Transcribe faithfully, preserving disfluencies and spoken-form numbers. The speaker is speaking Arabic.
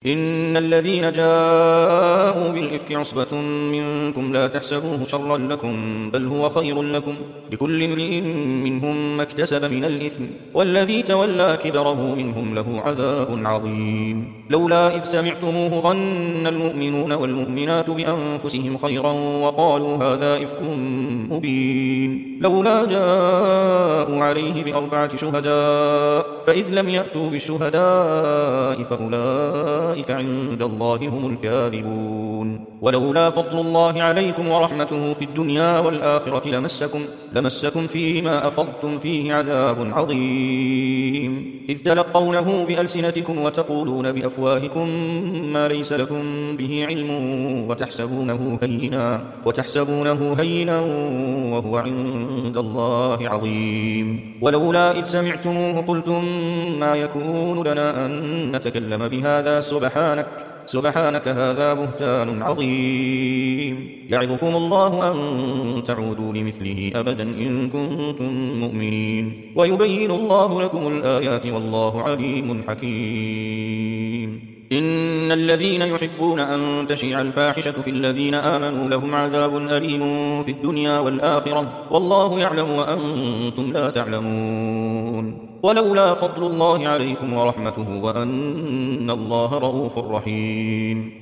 إن الذين جاءوا بالإفك عصبة منكم لا تحسبوه شرا لكم بل هو خير لكم لكل امرئ منهم ما اكتسب من الإثم والذي تولى كبره منهم له عذاب عظيم. لولا إذ سمعتموه ظن المؤمنون والمؤمنات بأنفسهم خيرا وقالوا هذا إفك مبين. لولا جاءوا عليه بأربعة شهداء فإذ لم يأتوا بالشهداء فأولئك عند الله هم الكاذبون. ولولا فضل الله عليكم ورحمته في الدنيا والآخرة لمسكم, لمسكم فيما أفضتم فيه عذاب عظيم إذ تلقونه بألسنتكم وتقولون بأفواهكم ما ليس لكم به علم وتحسبونه هينا, وتحسبونه هينا وهو عند الله عظيم. ولولا إذ سمعتموه قلتم ما يكون لنا أن نتكلم بهذا سبحانك سبحانك هذا بهتان عظيم. يعظكم الله أن تعودوا لمثله أبدا إن كنتم مؤمنين ويبين الله لكم الآيات والله عليم حكيم. إن الذين يحبون أن تشيع الفاحشة في الذين آمنوا لهم عذاب أليم في الدنيا والآخرة والله يعلم وأنتم لا تعلمون. ولولا فضل الله عليكم ورحمته وأن الله رؤوف رحيم.